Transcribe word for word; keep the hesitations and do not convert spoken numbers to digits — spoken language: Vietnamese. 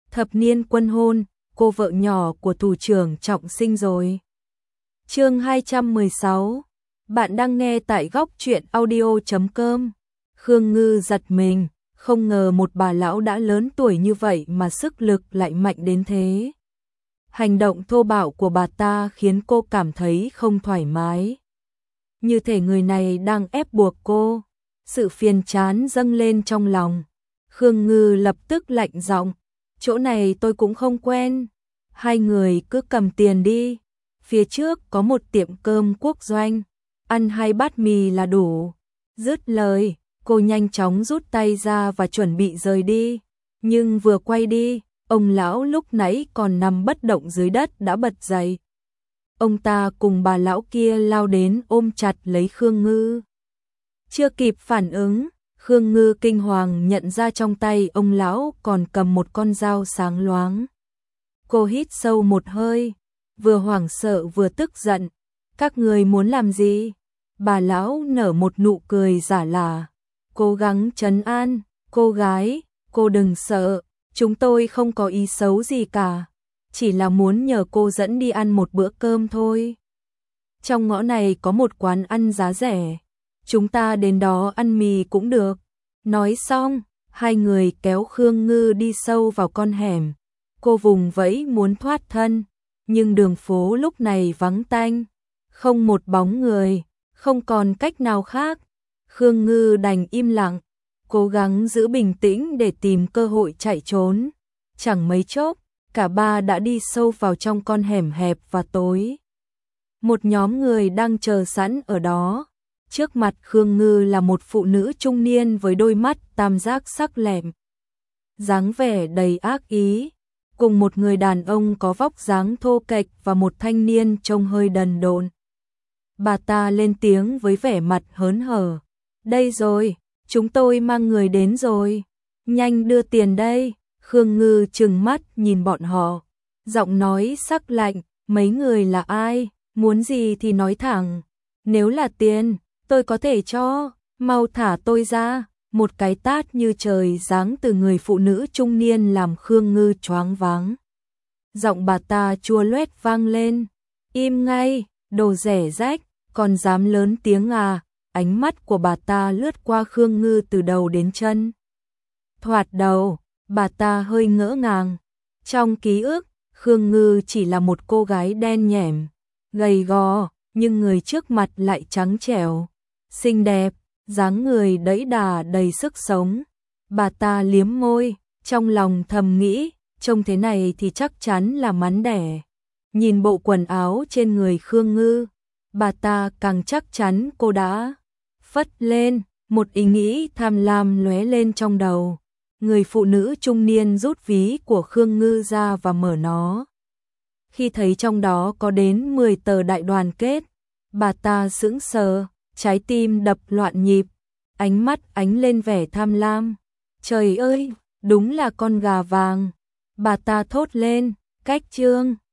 Thập niên quân hôn, cô vợ nhỏ của thủ trưởng Trọng Sinh rồi. Chương hai trăm mười sáu. Bạn đang nghe tại góc truyện audio chấm com. Khương Ngư giật mình, không ngờ một bà lão đã lớn tuổi như vậy mà sức lực lại mạnh đến thế. Hành động thô bạo của bà ta khiến cô cảm thấy không thoải mái. Như thể người này đang ép buộc cô. Sự phiền chán dâng lên trong lòng. Khương Ngư lập tức lạnh giọng, chỗ này tôi cũng không quen. Hai người cứ cầm tiền đi. Phía trước có một tiệm cơm quốc doanh, ăn hai bát mì là đủ. Dứt lời, cô nhanh chóng rút tay ra và chuẩn bị rời đi. Nhưng vừa quay đi, ông lão lúc nãy còn nằm bất động dưới đất đã bật dậy. Ông ta cùng bà lão kia lao đến ôm chặt lấy Khương Ngư. Chưa kịp phản ứng, Khương Ngư kinh hoàng nhận ra trong tay ông lão còn cầm một con dao sáng loáng. Cô hít sâu một hơi, vừa hoảng sợ vừa tức giận. Các người muốn làm gì? Bà lão nở một nụ cười giả lả, cố gắng trấn an, cô gái, cô đừng sợ, chúng tôi không có ý xấu gì cả, chỉ là muốn nhờ cô dẫn đi ăn một bữa cơm thôi. Trong ngõ này có một quán ăn giá rẻ, chúng ta đến đó ăn mì cũng được. Nói xong, hai người kéo Khương Ngư đi sâu vào con hẻm. Cô vùng vẫy muốn thoát thân, nhưng đường phố lúc này vắng tanh, không một bóng người, không còn cách nào khác. Khương Ngư đành im lặng, cố gắng giữ bình tĩnh để tìm cơ hội chạy trốn. Chẳng mấy chốc, cả ba đã đi sâu vào trong con hẻm hẹp và tối. Một nhóm người đang chờ sẵn ở đó. Trước mặt Khương Ngư là một phụ nữ trung niên với đôi mắt tam giác sắc lẹm, dáng vẻ đầy ác ý, cùng một người đàn ông có vóc dáng thô kệch và một thanh niên trông hơi đần độn. Bà ta lên tiếng với vẻ mặt hớn hở, đây rồi, chúng tôi mang người đến rồi, nhanh đưa tiền đây. Khương Ngư trừng mắt nhìn bọn họ, giọng nói sắc lạnh, mấy người là ai, muốn gì thì nói thẳng, nếu là tiền, tôi có thể cho, mau thả tôi ra. Một cái tát như trời giáng từ người phụ nữ trung niên làm Khương Ngư choáng váng. Giọng bà ta chua loét vang lên, im ngay, đồ rẻ rách, còn dám lớn tiếng à. Ánh mắt của bà ta lướt qua Khương Ngư từ đầu đến chân. Thoạt đầu, bà ta hơi ngỡ ngàng. Trong ký ức, Khương Ngư chỉ là một cô gái đen nhẻm, gầy gò, nhưng người trước mặt lại trắng trẻo, xinh đẹp, dáng người đẫy đà đầy sức sống. Bà ta liếm môi, trong lòng thầm nghĩ, trông thế này thì chắc chắn là mắn đẻ. Nhìn bộ quần áo trên người Khương Ngư, bà ta càng chắc chắn cô đã phất lên. Một ý nghĩ tham lam lóe lên trong đầu. Người phụ nữ trung niên rút ví của Khương Ngư ra và mở nó. Khi thấy trong đó có đến mười tờ đại đoàn kết, bà ta sững sờ, trái tim đập loạn nhịp, ánh mắt ánh lên vẻ tham lam. Trời ơi, đúng là con gà vàng. Bà ta thốt lên, cách trương,